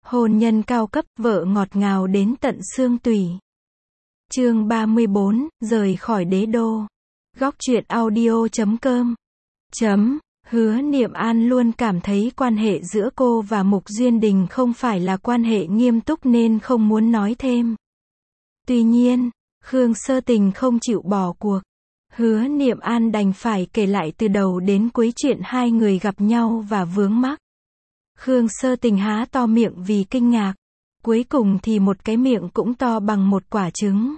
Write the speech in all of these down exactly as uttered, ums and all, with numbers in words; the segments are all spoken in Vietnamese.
Hôn nhân cao cấp, vợ ngọt ngào đến tận xương tủy. Chương ba mươi bốn, rời khỏi đế đô. Góc truyện audio chấm com. Chấm. Hứa Niệm An luôn cảm thấy quan hệ giữa cô và Mục Duyên Đình không phải là quan hệ nghiêm túc nên không muốn nói thêm. Tuy nhiên, Khương Sơ Tình không chịu bỏ cuộc. Hứa Niệm An đành phải kể lại từ đầu đến cuối chuyện hai người gặp nhau và vướng mắc. Khương Sơ Tình há to miệng vì kinh ngạc. Cuối cùng thì một cái miệng cũng to bằng một quả trứng.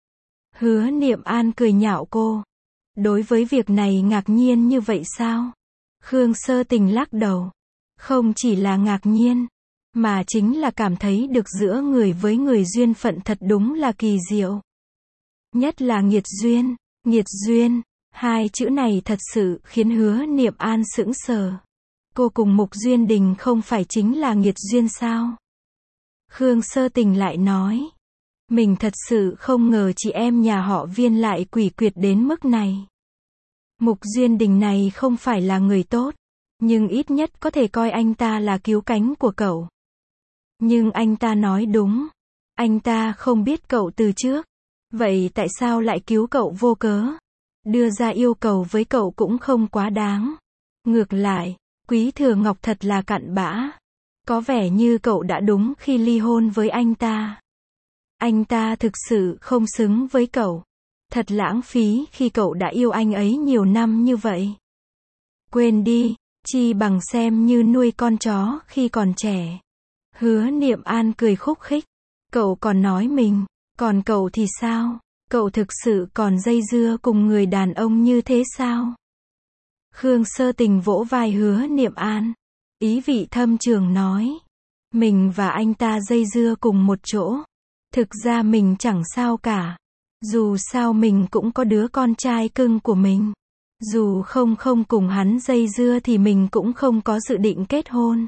Hứa Niệm An cười nhạo cô. Đối với việc này ngạc nhiên như vậy sao? Khương Sơ Tình lắc đầu. Không chỉ là ngạc nhiên, mà chính là cảm thấy được giữa người với người duyên phận thật đúng là kỳ diệu. Nhất là nghiệt duyên, nghiệt duyên, hai chữ này thật sự khiến Hứa Niệm An sững sờ. Cô cùng Mục Duyên Đình không phải chính là nghiệt duyên sao? Khương Sơ Tình lại nói. Mình thật sự không ngờ chị em nhà họ Viên lại quỷ quyệt đến mức này. Mục Duyên Đình này không phải là người tốt, nhưng ít nhất có thể coi anh ta là cứu cánh của cậu. Nhưng anh ta nói đúng. Anh ta không biết cậu từ trước. Vậy tại sao lại cứu cậu vô cớ? Đưa ra yêu cầu với cậu cũng không quá đáng. Ngược lại, Quý Thừa Ngọc thật là cặn bã. Có vẻ như cậu đã đúng khi ly hôn với anh ta. Anh ta thực sự không xứng với cậu. Thật lãng phí khi cậu đã yêu anh ấy nhiều năm như vậy. Quên đi, chi bằng xem như nuôi con chó khi còn trẻ. Hứa Niệm An cười khúc khích. Cậu còn nói mình, còn cậu thì sao? Cậu thực sự còn dây dưa cùng người đàn ông như thế sao? Khương Sơ Tình vỗ vai Hứa Niệm An. Ý vị thâm trường nói. Mình và anh ta dây dưa cùng một chỗ. Thực ra mình chẳng sao cả. Dù sao mình cũng có đứa con trai cưng của mình. Dù không không cùng hắn dây dưa thì mình cũng không có dự định kết hôn.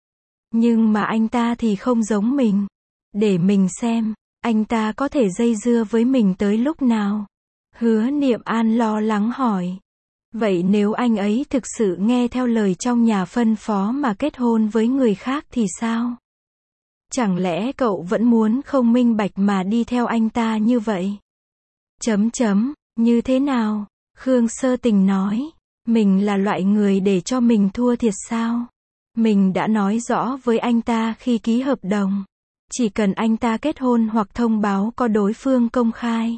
Nhưng mà anh ta thì không giống mình. Để mình xem, anh ta có thể dây dưa với mình tới lúc nào? Hứa Niệm An lo lắng hỏi. Vậy nếu anh ấy thực sự nghe theo lời trong nhà phân phó mà kết hôn với người khác thì sao? Chẳng lẽ cậu vẫn muốn không minh bạch mà đi theo anh ta như vậy? Chấm chấm, như thế nào? Khương Sơ Tình nói. Mình là loại người để cho mình thua thiệt sao? Mình đã nói rõ với anh ta khi ký hợp đồng. Chỉ cần anh ta kết hôn hoặc thông báo có đối phương công khai.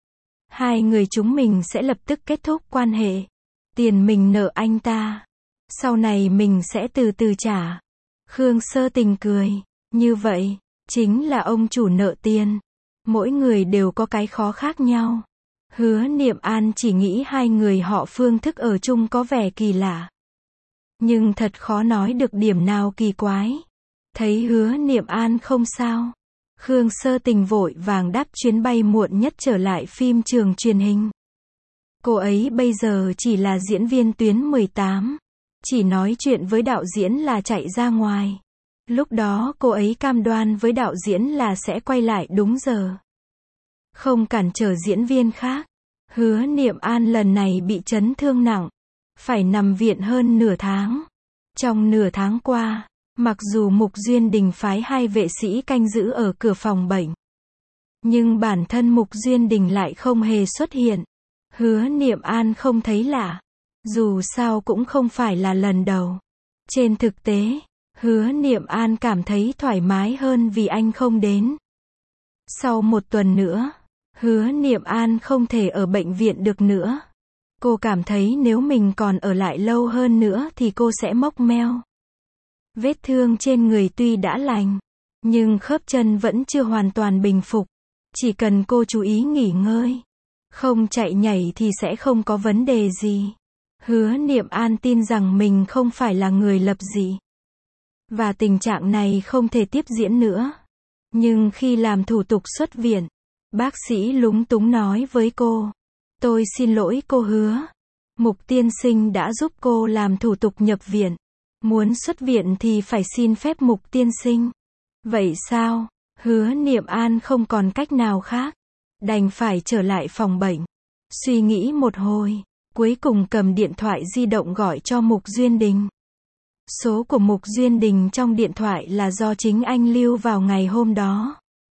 Hai người chúng mình sẽ lập tức kết thúc quan hệ. Tiền mình nợ anh ta. Sau này mình sẽ từ từ trả. Khương Sơ Tình cười. Như vậy, chính là ông chủ nợ tiền. Mỗi người đều có cái khó khác nhau. Hứa Niệm An chỉ nghĩ hai người họ phương thức ở chung có vẻ kỳ lạ. Nhưng thật khó nói được điểm nào kỳ quái. Thấy Hứa Niệm An không sao. Khương Sơ Tình vội vàng đáp chuyến bay muộn nhất trở lại phim trường truyền hình. Cô ấy bây giờ chỉ là diễn viên tuyến mười tám. Chỉ nói chuyện với đạo diễn là chạy ra ngoài. Lúc đó cô ấy cam đoan với đạo diễn là sẽ quay lại đúng giờ. Không cản trở diễn viên khác. Hứa Niệm An lần này bị chấn thương nặng. Phải nằm viện hơn nửa tháng. Trong nửa tháng qua, mặc dù Mục Duyên Đình phái hai vệ sĩ canh giữ ở cửa phòng bệnh. Nhưng bản thân Mục Duyên Đình lại không hề xuất hiện. Hứa Niệm An không thấy lạ. Dù sao cũng không phải là lần đầu. Trên thực tế, Hứa Niệm An cảm thấy thoải mái hơn vì anh không đến. Sau một tuần nữa, Hứa Niệm An không thể ở bệnh viện được nữa. Cô cảm thấy nếu mình còn ở lại lâu hơn nữa thì cô sẽ mốc meo. Vết thương trên người tuy đã lành, nhưng khớp chân vẫn chưa hoàn toàn bình phục. Chỉ cần cô chú ý nghỉ ngơi, không chạy nhảy thì sẽ không có vấn đề gì. Hứa Niệm An tin rằng mình không phải là người lập dị. Và tình trạng này không thể tiếp diễn nữa. Nhưng khi làm thủ tục xuất viện, bác sĩ lúng túng nói với cô. Tôi xin lỗi cô Hứa. Mục tiên sinh đã giúp cô làm thủ tục nhập viện. Muốn xuất viện thì phải xin phép Mục tiên sinh. Vậy sao? Hứa Niệm An không còn cách nào khác. Đành phải trở lại phòng bệnh. Suy nghĩ một hồi, cuối cùng cầm điện thoại di động gọi cho Mục Duyên Đình. Số của Mục Duyên Đình trong điện thoại là do chính anh lưu vào ngày hôm đó.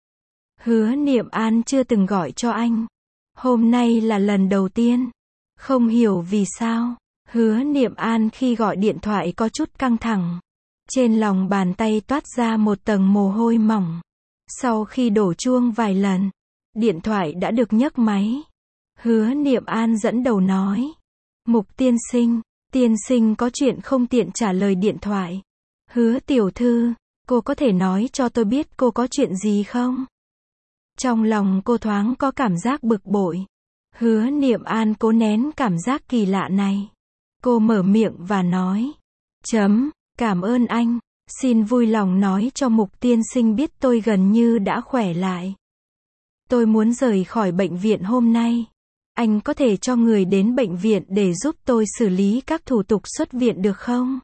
Hứa Niệm An chưa từng gọi cho anh. Hôm nay là lần đầu tiên. Không hiểu vì sao, Hứa Niệm An khi gọi điện thoại có chút căng thẳng. Trên lòng bàn tay toát ra một tầng mồ hôi mỏng. Sau khi đổ chuông vài lần, điện thoại đã được nhấc máy. Hứa Niệm An dẫn đầu nói. Mục tiên sinh, tiên sinh có chuyện không tiện trả lời điện thoại. Hứa tiểu thư, cô có thể nói cho tôi biết cô có chuyện gì không? Trong lòng cô thoáng có cảm giác bực bội. Hứa Niệm An cố nén cảm giác kỳ lạ này. Cô mở miệng và nói. Chấm, cảm ơn anh. Xin vui lòng nói cho Mục tiên sinh biết tôi gần như đã khỏe lại. Tôi muốn rời khỏi bệnh viện hôm nay. Anh có thể cho người đến bệnh viện để giúp tôi xử lý các thủ tục xuất viện được không?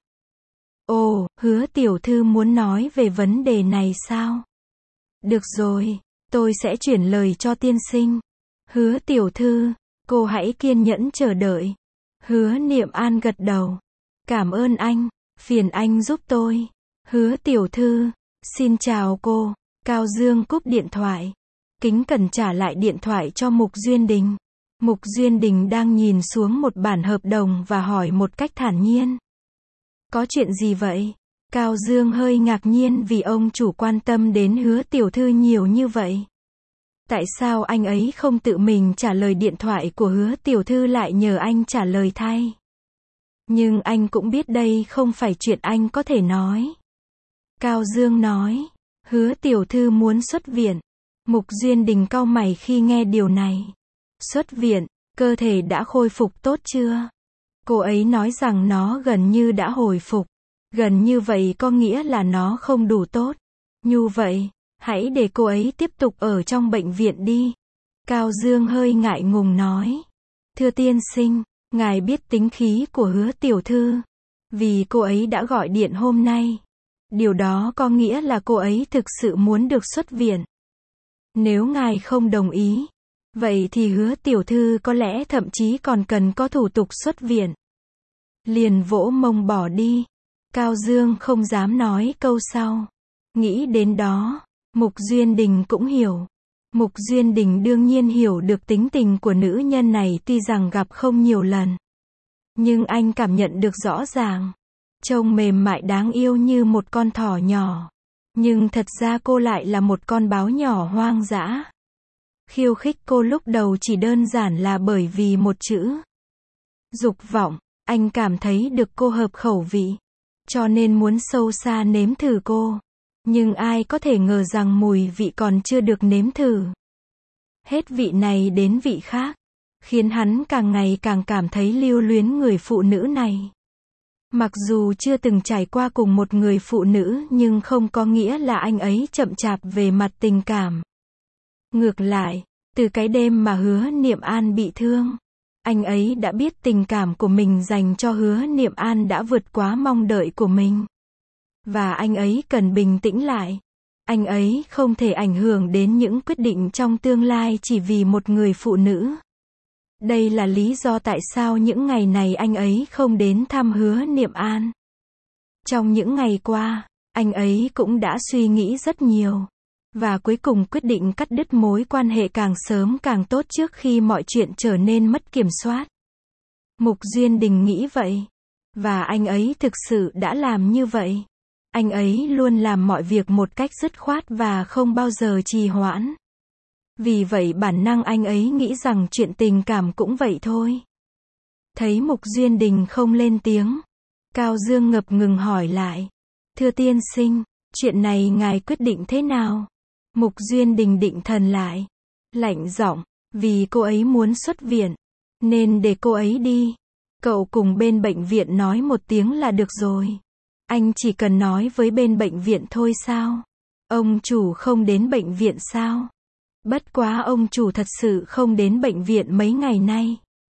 Ồ, Hứa tiểu thư muốn nói về vấn đề này sao? Được rồi, tôi sẽ chuyển lời cho tiên sinh. Hứa tiểu thư, cô hãy kiên nhẫn chờ đợi. Hứa Niệm An gật đầu. Cảm ơn anh, phiền anh giúp tôi. Hứa tiểu thư, xin chào cô. Cao Dương cúp điện thoại. Kính cẩn trả lại điện thoại cho Mục Duyên Đình. Mục Duyên Đình đang nhìn xuống một bản hợp đồng và hỏi một cách thản nhiên. Có chuyện gì vậy? Cao Dương hơi ngạc nhiên vì ông chủ quan tâm đến Hứa tiểu thư nhiều như vậy. Tại sao anh ấy không tự mình trả lời điện thoại của Hứa tiểu thư lại nhờ anh trả lời thay? Nhưng anh cũng biết đây không phải chuyện anh có thể nói. Cao Dương nói. Hứa tiểu thư muốn xuất viện. Mục Duyên Đình cau mày khi nghe điều này. Xuất viện, cơ thể đã khôi phục tốt chưa? Cô ấy nói rằng nó gần như đã hồi phục. Gần như vậy có nghĩa là nó không đủ tốt. Như vậy, hãy để cô ấy tiếp tục ở trong bệnh viện đi. Cao Dương hơi ngại ngùng nói. Thưa tiên sinh, ngài biết tính khí của Hứa tiểu thư. Vì cô ấy đã gọi điện hôm nay. Điều đó có nghĩa là cô ấy thực sự muốn được xuất viện. Nếu ngài không đồng ý, vậy thì Hứa tiểu thư có lẽ thậm chí còn cần có thủ tục xuất viện. Liền vỗ mông bỏ đi. Cao Dương không dám nói câu sau. Nghĩ đến đó, Mục Duyên Đình cũng hiểu. Mục Duyên Đình đương nhiên hiểu được tính tình của nữ nhân này tuy rằng gặp không nhiều lần. Nhưng anh cảm nhận được rõ ràng. Trông mềm mại đáng yêu như một con thỏ nhỏ. Nhưng thật ra cô lại là một con báo nhỏ hoang dã. Khiêu khích cô lúc đầu chỉ đơn giản là bởi vì một chữ. Dục vọng, anh cảm thấy được cô hợp khẩu vị. Cho nên muốn sâu xa nếm thử cô. Nhưng ai có thể ngờ rằng mùi vị còn chưa được nếm thử. Hết vị này đến vị khác. Khiến hắn càng ngày càng cảm thấy lưu luyến người phụ nữ này. Mặc dù chưa từng trải qua cùng một người phụ nữ nhưng không có nghĩa là anh ấy chậm chạp về mặt tình cảm. Ngược lại, từ cái đêm mà Hứa Niệm An bị thương, anh ấy đã biết tình cảm của mình dành cho Hứa Niệm An đã vượt quá mong đợi của mình. Và anh ấy cần bình tĩnh lại. Anh ấy không thể ảnh hưởng đến những quyết định trong tương lai chỉ vì một người phụ nữ. Đây là lý do tại sao những ngày này anh ấy không đến thăm Hứa Niệm An. Trong những ngày qua, anh ấy cũng đã suy nghĩ rất nhiều. Và cuối cùng quyết định cắt đứt mối quan hệ càng sớm càng tốt trước khi mọi chuyện trở nên mất kiểm soát. Mục Duyên Đình nghĩ vậy. Và anh ấy thực sự đã làm như vậy. Anh ấy luôn làm mọi việc một cách dứt khoát và không bao giờ trì hoãn. Vì vậy bản năng anh ấy nghĩ rằng chuyện tình cảm cũng vậy thôi. Thấy Mục Duyên Đình không lên tiếng, Cao Dương ngập ngừng hỏi lại. Thưa tiên sinh, chuyện này ngài quyết định thế nào? Mục Duyên Đình định thần lại. Lạnh giọng, vì cô ấy muốn xuất viện, nên để cô ấy đi. Cậu cùng bên bệnh viện nói một tiếng là được rồi. Anh chỉ cần nói với bên bệnh viện thôi sao? Ông chủ không đến bệnh viện sao? Bất quá ông chủ thật sự không đến bệnh viện mấy ngày nay.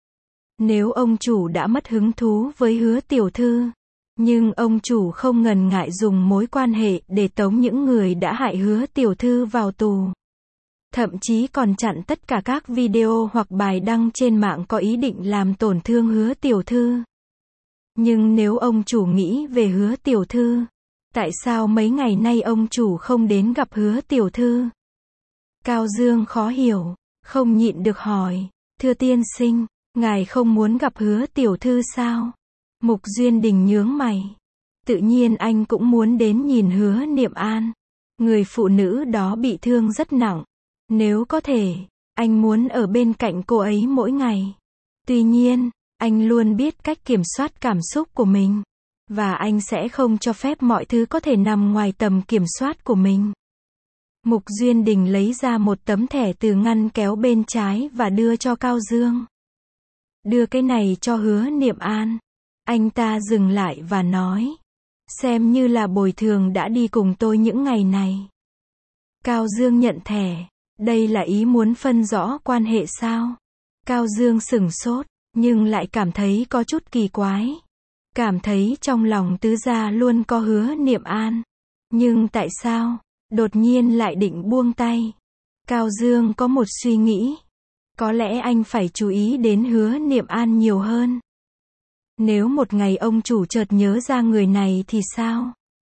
Nếu ông chủ đã mất hứng thú với Hứa tiểu thư, nhưng ông chủ không ngần ngại dùng mối quan hệ để tống những người đã hại Hứa tiểu thư vào tù. Thậm chí còn chặn tất cả các video hoặc bài đăng trên mạng có ý định làm tổn thương Hứa tiểu thư. Nhưng nếu ông chủ nghĩ về Hứa tiểu thư, tại sao mấy ngày nay ông chủ không đến gặp Hứa tiểu thư? Cao Dương khó hiểu, không nhịn được hỏi, thưa tiên sinh, ngài không muốn gặp Hứa tiểu thư sao? Mục Duyên Đình nhướng mày. Tự nhiên anh cũng muốn đến nhìn Hứa Niệm An. Người phụ nữ đó bị thương rất nặng. Nếu có thể, anh muốn ở bên cạnh cô ấy mỗi ngày. Tuy nhiên, anh luôn biết cách kiểm soát cảm xúc của mình. Và anh sẽ không cho phép mọi thứ có thể nằm ngoài tầm kiểm soát của mình. Mục Duyên Đình lấy ra một tấm thẻ từ ngăn kéo bên trái và đưa cho Cao Dương. Đưa cái này cho Hứa Niệm An. Anh ta dừng lại và nói. Xem như là bồi thường đã đi cùng tôi những ngày này. Cao Dương nhận thẻ. Đây là ý muốn phân rõ quan hệ sao? Cao Dương sửng sốt, nhưng lại cảm thấy có chút kỳ quái. Cảm thấy trong lòng tứ gia luôn có Hứa Niệm An. Nhưng tại sao, đột nhiên lại định buông tay? Cao Dương có một suy nghĩ. Có lẽ anh phải chú ý đến Hứa Niệm An nhiều hơn. Nếu một ngày ông chủ chợt nhớ ra người này thì sao?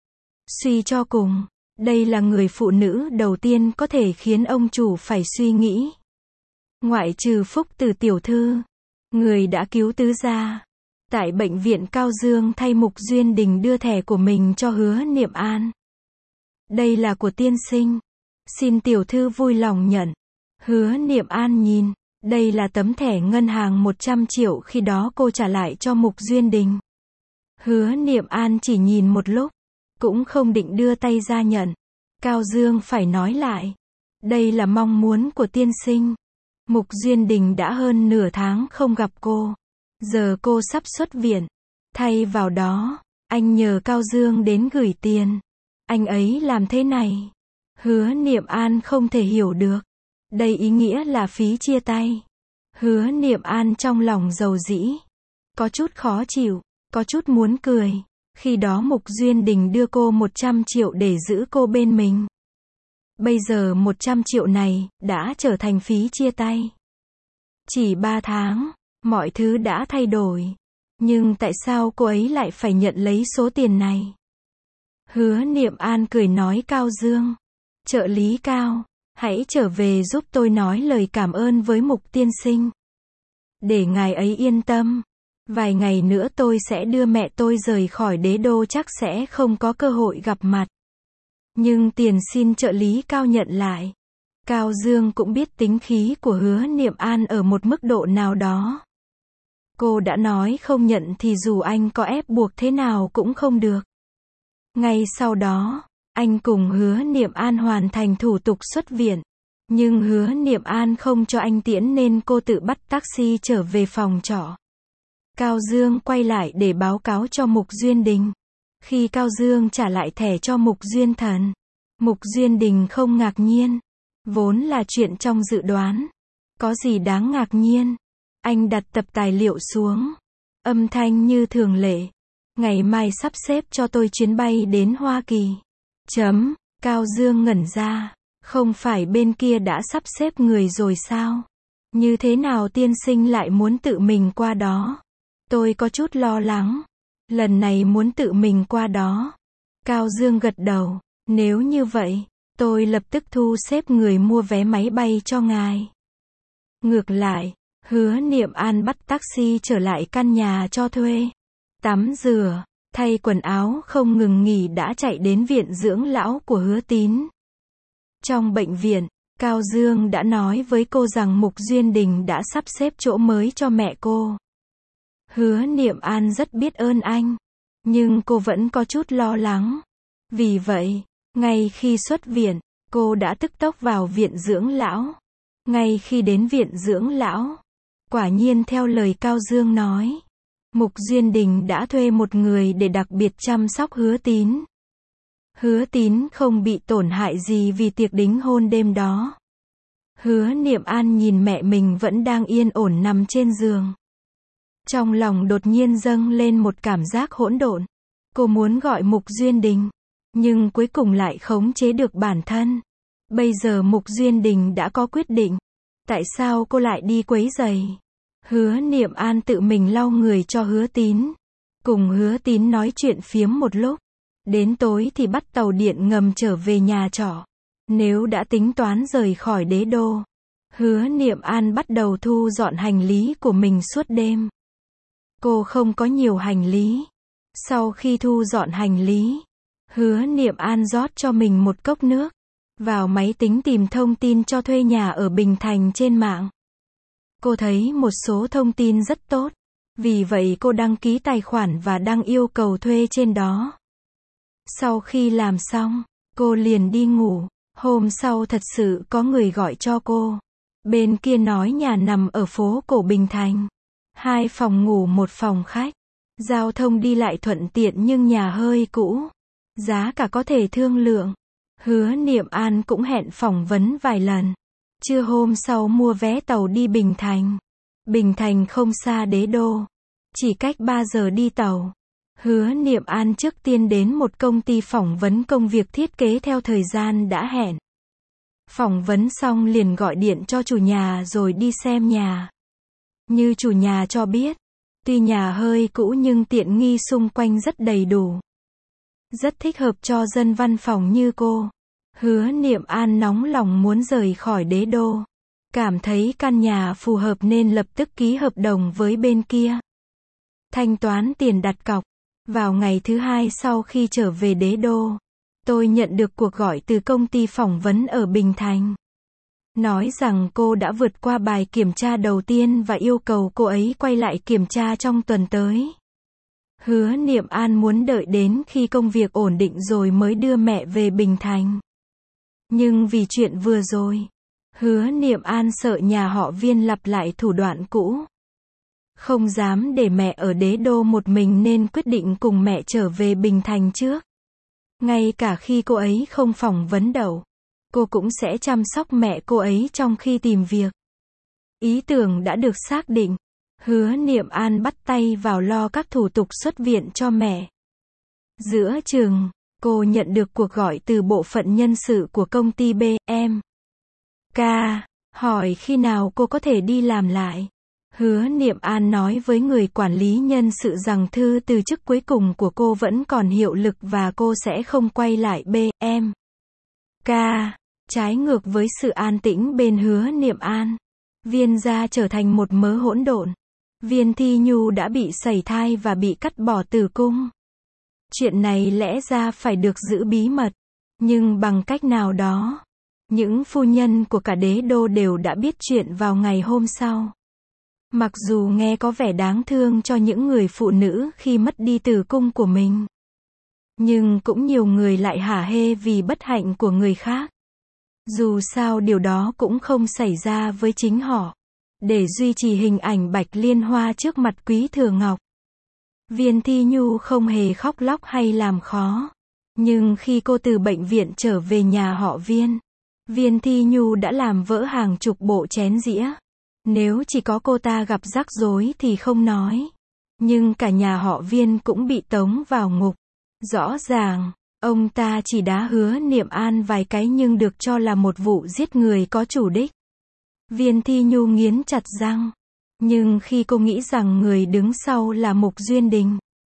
Suy cho cùng, đây là người phụ nữ đầu tiên có thể khiến ông chủ phải suy nghĩ. Ngoại trừ Phúc Từ tiểu thư, người đã cứu tứ gia. Tại bệnh viện Cao Dương thay Mục Duyên Đình đưa thẻ của mình cho Hứa Niệm An. Đây là của tiên sinh. Xin tiểu thư vui lòng nhận. Hứa Niệm An nhìn. Đây là tấm thẻ ngân hàng một trăm triệu khi đó cô trả lại cho Mục Duyên Đình. Hứa Niệm An chỉ nhìn một lúc, cũng không định đưa tay ra nhận. Cao Dương phải nói lại. Đây là mong muốn của tiên sinh. Mục Duyên Đình đã hơn nửa tháng không gặp cô. Giờ cô sắp xuất viện. Thay vào đó, anh nhờ Cao Dương đến gửi tiền. Anh ấy làm thế này. Hứa Niệm An không thể hiểu được. Đây ý nghĩa là phí chia tay. Hứa Niệm An trong lòng dầu dĩ. Có chút khó chịu, có chút muốn cười. Khi đó Mục Duyên Đình đưa cô một trăm triệu để giữ cô bên mình. Bây giờ một trăm triệu này đã trở thành phí chia tay. Chỉ ba tháng, mọi thứ đã thay đổi. Nhưng tại sao cô ấy lại phải nhận lấy số tiền này? Hứa Niệm An cười nói Cao Dương. Trợ lý Cao, hãy trở về giúp tôi nói lời cảm ơn với Mục tiên sinh. Để ngài ấy yên tâm. Vài ngày nữa tôi sẽ đưa mẹ tôi rời khỏi đế đô, chắc sẽ không có cơ hội gặp mặt. Nhưng tiền xin trợ lý Cao nhận lại. Cao Dương cũng biết tính khí của Hứa Niệm An ở một mức độ nào đó. Cô đã nói không nhận thì dù anh có ép buộc thế nào cũng không được. Ngay sau đó, anh cùng Hứa Niệm An hoàn thành thủ tục xuất viện. Nhưng Hứa Niệm An không cho anh tiễn nên cô tự bắt taxi trở về phòng trọ. Cao Dương quay lại để báo cáo cho Mục Duyên Đình. Khi Cao Dương trả lại thẻ cho Mục Duyên Thần, Mục Duyên Đình không ngạc nhiên. Vốn là chuyện trong dự đoán. Có gì đáng ngạc nhiên? Anh đặt tập tài liệu xuống. Âm thanh như thường lệ. Ngày mai sắp xếp cho tôi chuyến bay đến Hoa Kỳ. Chấm. Cao Dương ngẩn ra. Không phải bên kia đã sắp xếp người rồi sao? Như thế nào tiên sinh lại muốn tự mình qua đó? Tôi có chút lo lắng. Lần này muốn tự mình qua đó. Cao Dương gật đầu. Nếu như vậy, tôi lập tức thu xếp người mua vé máy bay cho ngài. Ngược lại, Hứa Niệm An bắt taxi trở lại căn nhà cho thuê. Tắm rửa, thay quần áo không ngừng nghỉ đã chạy đến viện dưỡng lão của Hứa Tín. Trong bệnh viện, Cao Dương đã nói với cô rằng Mục Duyên Đình đã sắp xếp chỗ mới cho mẹ cô. Hứa Niệm An rất biết ơn anh, nhưng cô vẫn có chút lo lắng. Vì vậy, ngay khi xuất viện, cô đã tức tốc vào viện dưỡng lão. Ngay khi đến viện dưỡng lão, quả nhiên theo lời Cao Dương nói, Mục Duyên Đình đã thuê một người để đặc biệt chăm sóc Hứa Tín. Hứa Tín không bị tổn hại gì vì tiệc đính hôn đêm đó. Hứa Niệm An nhìn mẹ mình vẫn đang yên ổn nằm trên giường. Trong lòng đột nhiên dâng lên một cảm giác hỗn độn. Cô muốn gọi Mục Duyên Đình, nhưng cuối cùng lại khống chế được bản thân. Bây giờ Mục Duyên Đình đã có quyết định. Tại sao cô lại đi quấy rầy? Hứa Niệm An tự mình lau người cho Hứa Tín. cùng Hứa Tín nói chuyện phiếm một lúc. Đến tối thì bắt tàu điện ngầm trở về nhà trọ. Nếu đã tính toán rời khỏi đế đô, Hứa Niệm An bắt đầu thu dọn hành lý của mình suốt đêm. Cô không có nhiều hành lý. Sau khi thu dọn hành lý, Hứa Niệm An rót cho mình một cốc nước, vào máy tính tìm thông tin cho thuê nhà ở Bình Thành trên mạng. Cô thấy một số thông tin rất tốt, vì vậy cô đăng ký tài khoản và đăng yêu cầu thuê trên đó. Sau khi làm xong, cô liền đi ngủ. Hôm sau thật sự có người gọi cho cô. Bên kia nói nhà nằm ở phố cổ Bình Thành. Hai phòng ngủ một phòng khách. Giao thông đi lại thuận tiện nhưng nhà hơi cũ. Giá cả có thể thương lượng. Hứa Niệm An cũng hẹn phỏng vấn vài lần. Trưa hôm sau mua vé tàu đi Bình Thành. Bình Thành không xa đế đô. Chỉ cách ba giờ đi tàu. Hứa Niệm An trước tiên đến một công ty phỏng vấn công việc thiết kế theo thời gian đã hẹn. Phỏng vấn xong liền gọi điện cho chủ nhà rồi đi xem nhà. Như chủ nhà cho biết, tuy nhà hơi cũ nhưng tiện nghi xung quanh rất đầy đủ. Rất thích hợp cho dân văn phòng như cô. Hứa Niệm An nóng lòng muốn rời khỏi đế đô. Cảm thấy căn nhà phù hợp nên lập tức ký hợp đồng với bên kia. Thanh toán tiền đặt cọc. Vào ngày thứ hai sau khi trở về đế đô, tôi nhận được cuộc gọi từ công ty phỏng vấn ở Bình Thành. Nói rằng cô đã vượt qua bài kiểm tra đầu tiên và yêu cầu cô ấy quay lại kiểm tra trong tuần tới. Hứa Niệm An muốn đợi đến khi công việc ổn định rồi mới đưa mẹ về Bình Thành. Nhưng vì chuyện vừa rồi, Hứa Niệm An sợ nhà họ Viên lặp lại thủ đoạn cũ. Không dám để mẹ ở đế đô một mình nên quyết định cùng mẹ trở về Bình Thành trước. Ngay cả khi cô ấy không phỏng vấn đậu, cô cũng sẽ chăm sóc mẹ cô ấy trong khi tìm việc. Ý tưởng đã được xác định. Hứa Niệm An bắt tay vào lo các thủ tục xuất viện cho mẹ. Giữa chừng, cô nhận được cuộc gọi từ bộ phận nhân sự của công ty B M K, hỏi khi nào cô có thể đi làm lại. Hứa Niệm An nói với người quản lý nhân sự rằng thư từ chức cuối cùng của cô vẫn còn hiệu lực và cô sẽ không quay lại B M K. Trái ngược với sự an tĩnh bên Hứa Niệm An, Viên gia trở thành một mớ hỗn độn. Viên Thi Nhu đã bị sẩy thai và bị cắt bỏ tử cung. Chuyện này lẽ ra phải được giữ bí mật, nhưng bằng cách nào đó, những phu nhân của cả đế đô đều đã biết chuyện vào ngày hôm sau. Mặc dù nghe có vẻ đáng thương cho những người phụ nữ khi mất đi tử cung của mình, nhưng cũng nhiều người lại hả hê vì bất hạnh của người khác. Dù sao điều đó cũng không xảy ra với chính họ. Để duy trì hình ảnh Bạch Liên Hoa trước mặt Quý Thừa Ngọc, Viên Thi Nhu không hề khóc lóc hay làm khó. Nhưng khi cô từ bệnh viện trở về nhà họ Viên, Viên Thi Nhu đã làm vỡ hàng chục bộ chén dĩa. Nếu chỉ có cô ta gặp rắc rối thì không nói. Nhưng cả nhà họ Viên cũng bị tống vào ngục. Rõ ràng, ông ta chỉ đá Hứa Niệm An vài cái nhưng được cho là một vụ giết người có chủ đích. Viên Thi Nhu nghiến chặt răng. Nhưng khi cô nghĩ rằng người đứng sau là Mục Duyên Đình,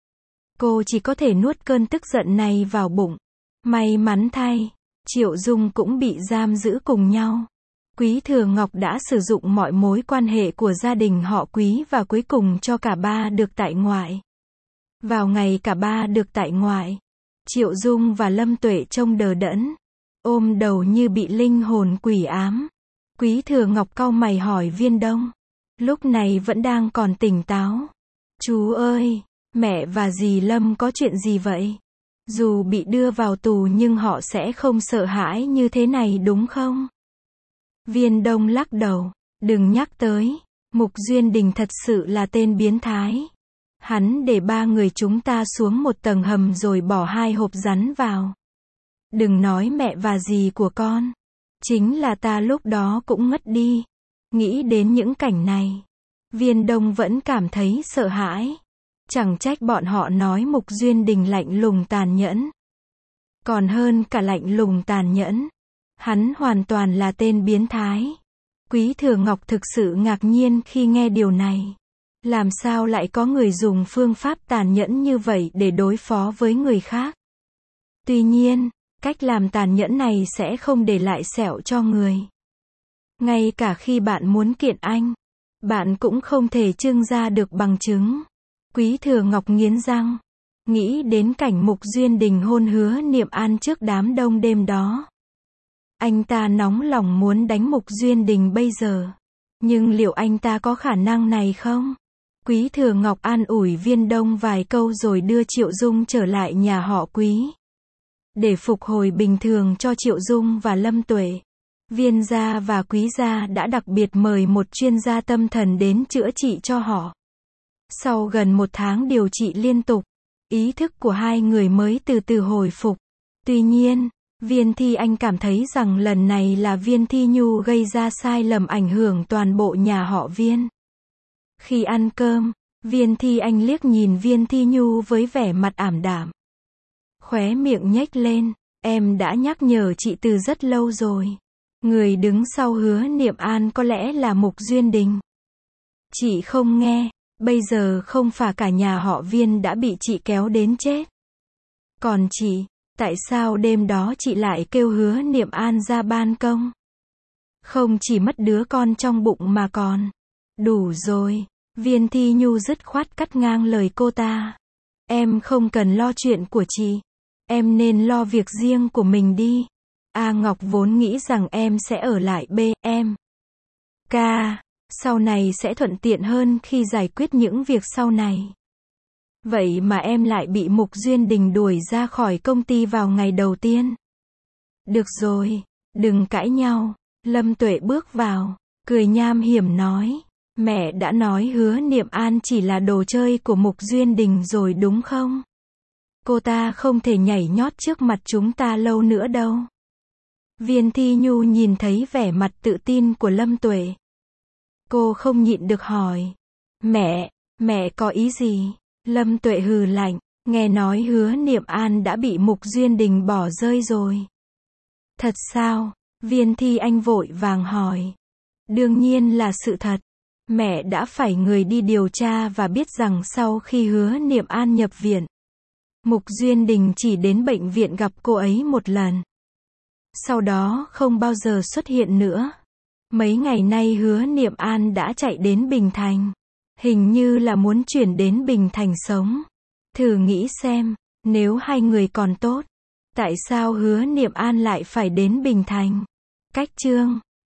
cô chỉ có thể nuốt cơn tức giận này vào bụng. May mắn thay, Triệu Dung cũng bị giam giữ cùng nhau. Quý Thừa Ngọc đã sử dụng mọi mối quan hệ của gia đình họ Quý và cuối cùng cho cả ba được tại ngoại. Vào ngày cả ba được tại ngoại, Triệu Dung và Lâm Tuệ trông đờ đẫn, ôm đầu như bị linh hồn quỷ ám. Quý Thừa Ngọc cau mày hỏi Viên Đông, lúc này vẫn đang còn tỉnh táo. Chú ơi, mẹ và dì Lâm có chuyện gì vậy? Dù bị đưa vào tù nhưng họ sẽ không sợ hãi như thế này đúng không? Viên Đông lắc đầu, đừng nhắc tới, Mục Duyên Đình thật sự là tên biến thái. Hắn để ba người chúng ta xuống một tầng hầm rồi bỏ hai hộp rắn vào. Đừng nói mẹ và dì của con. Chính là ta lúc đó cũng ngất đi. Nghĩ đến những cảnh này, Viên Đông vẫn cảm thấy sợ hãi. Chẳng trách bọn họ nói Mục Duyên Đình lạnh lùng tàn nhẫn. Còn hơn cả lạnh lùng tàn nhẫn, hắn hoàn toàn là tên biến thái. Quý Thừa Ngọc thực sự ngạc nhiên khi nghe điều này. Làm sao lại có người dùng phương pháp tàn nhẫn như vậy để đối phó với người khác? Tuy nhiên, cách làm tàn nhẫn này sẽ không để lại sẹo cho người. Ngay cả khi bạn muốn kiện anh, bạn cũng không thể trưng ra được bằng chứng. Quý Thừa Ngọc nghiến răng, nghĩ đến cảnh Mục Duyên Đình hôn Hứa Niệm An trước đám đông đêm đó. Anh ta nóng lòng muốn đánh Mục Duyên Đình bây giờ. Nhưng liệu anh ta có khả năng này không? Quý Thừa Ngọc an ủi Viên Đông vài câu rồi đưa Triệu Dung trở lại nhà họ Quý. Để phục hồi bình thường cho Triệu Dung và Lâm Tuệ, Viên gia và Quý gia đã đặc biệt mời một chuyên gia tâm thần đến chữa trị cho họ. Sau gần một tháng điều trị liên tục, ý thức của hai người mới từ từ hồi phục. Tuy nhiên, Viên Thi Anh cảm thấy rằng lần này là Viên Thi Nhu gây ra sai lầm ảnh hưởng toàn bộ nhà họ Viên. Khi ăn cơm, Viên Thi Anh liếc nhìn Viên Thi Nhu với vẻ mặt ảm đạm. Khóe miệng nhếch lên, em đã nhắc nhở chị từ rất lâu rồi. Người đứng sau Hứa Niệm An có lẽ là Mục Duyên Đình. Chị không nghe, bây giờ không phải cả nhà họ Viên đã bị chị kéo đến chết. Còn chị, tại sao đêm đó chị lại kêu Hứa Niệm An ra ban công? Không chỉ mất đứa con trong bụng mà còn... Đủ rồi, Viên Thi Nhu dứt khoát cắt ngang lời cô ta. Em không cần lo chuyện của chị. Em nên lo việc riêng của mình đi. A Ngọc vốn nghĩ rằng em sẽ ở lại B, em. Ca, sau này sẽ thuận tiện hơn khi giải quyết những việc sau này. Vậy mà em lại bị Mục Duyên Đình đuổi ra khỏi công ty vào ngày đầu tiên. Được rồi, đừng cãi nhau. Lâm Tuệ bước vào, cười nham hiểm nói. Mẹ đã nói Hứa Niệm An chỉ là đồ chơi của Mục Duyên Đình rồi đúng không? Cô ta không thể nhảy nhót trước mặt chúng ta lâu nữa đâu. Viên Thi Nhu nhìn thấy vẻ mặt tự tin của Lâm Tuệ. Cô không nhịn được hỏi. Mẹ, mẹ có ý gì? Lâm Tuệ hừ lạnh, nghe nói Hứa Niệm An đã bị Mục Duyên Đình bỏ rơi rồi. Thật sao? Viên Thi Anh vội vàng hỏi. Đương nhiên là sự thật. Mẹ đã phải người đi điều tra và biết rằng sau khi Hứa Niệm An nhập viện, Mục Duyên Đình chỉ đến bệnh viện gặp cô ấy một lần. Sau đó không bao giờ xuất hiện nữa. Mấy ngày nay Hứa Niệm An đã chạy đến Bình Thành. Hình như là muốn chuyển đến Bình Thành sống. Thử nghĩ xem, nếu hai người còn tốt, tại sao Hứa Niệm An lại phải đến Bình Thành? Cách chương